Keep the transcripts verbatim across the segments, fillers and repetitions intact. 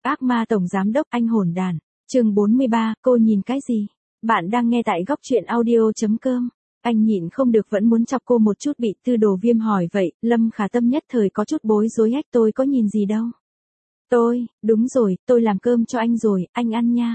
Ác ma tổng giám đốc anh hỗn đàn. Chương bốn mươi ba, cô nhìn cái gì? Bạn đang nghe tại góc truyện audio.com. Anh nhịn không được vẫn muốn chọc cô một chút, bị Tư Đồ Viêm hỏi vậy, Lâm Khả Tâm nhất thời có chút bối rối, hách tôi có nhìn gì đâu. Tôi, đúng rồi, tôi làm cơm cho anh rồi, anh ăn nha.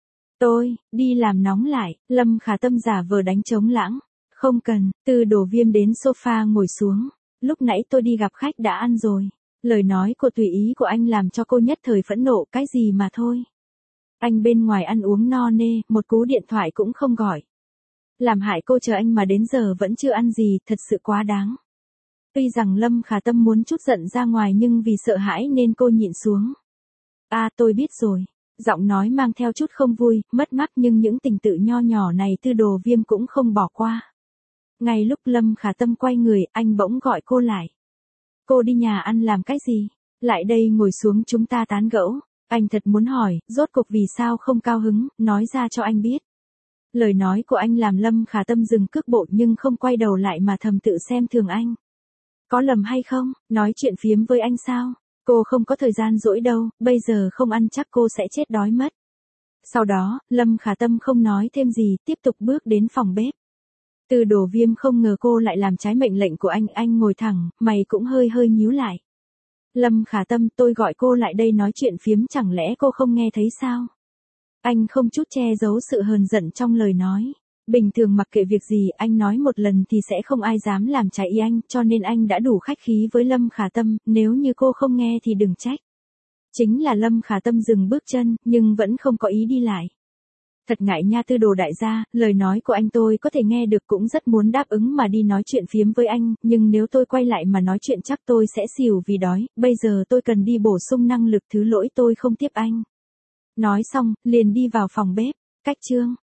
Tôi, đi làm nóng lại, Lâm Khả Tâm giả vờ đánh trống lãng. Không cần, Tư Đồ Viêm đến sofa ngồi xuống. Lúc nãy tôi đi gặp khách đã ăn rồi. Lời nói của tùy ý của anh làm cho cô nhất thời phẫn nộ, cái gì mà thôi. Anh bên ngoài ăn uống no nê, một cú điện thoại cũng không gọi. Làm hại cô chờ anh mà đến giờ vẫn chưa ăn gì, thật sự quá đáng. Tuy rằng Lâm Khả Tâm muốn chút giận ra ngoài nhưng vì sợ hãi nên cô nhịn xuống. À tôi biết rồi. Giọng nói mang theo chút không vui, mất mát, nhưng những tình tự nho nhỏ này Tư Đồ Viêm cũng không bỏ qua. Ngay lúc Lâm Khả Tâm quay người, anh bỗng gọi cô lại. Cô đi nhà ăn làm cái gì? Lại đây ngồi xuống chúng ta tán gẫu. Anh thật muốn hỏi, rốt cuộc vì sao không cao hứng, nói ra cho anh biết. Lời nói của anh làm Lâm Khả Tâm dừng cước bộ nhưng không quay đầu lại mà thầm tự xem thường anh. Có lầm hay không, nói chuyện phiếm với anh sao? Cô không có thời gian rỗi đâu, bây giờ không ăn chắc cô sẽ chết đói mất. Sau đó, Lâm Khả Tâm không nói thêm gì, tiếp tục bước đến phòng bếp. Tư Đồ Viêm không ngờ cô lại làm trái mệnh lệnh của anh, anh ngồi thẳng, mày cũng hơi hơi nhíu lại. Lâm Khả Tâm, tôi gọi cô lại đây nói chuyện phiếm, chẳng lẽ cô không nghe thấy sao? Anh không chút che giấu sự hờn giận trong lời nói. Bình thường mặc kệ việc gì anh nói một lần thì sẽ không ai dám làm trái ý anh, cho nên anh đã đủ khách khí với Lâm Khả Tâm, nếu như cô không nghe thì đừng trách. Chính là Lâm Khả Tâm dừng bước chân, nhưng vẫn không có ý đi lại. Thật ngại nha Tư Đồ đại gia, lời nói của anh tôi có thể nghe được, cũng rất muốn đáp ứng mà đi nói chuyện phiếm với anh, nhưng nếu tôi quay lại mà nói chuyện chắc tôi sẽ xỉu vì đói, bây giờ tôi cần đi bổ sung năng lực, thứ lỗi tôi không tiếp anh. Nói xong, liền đi vào phòng bếp. Cách chương,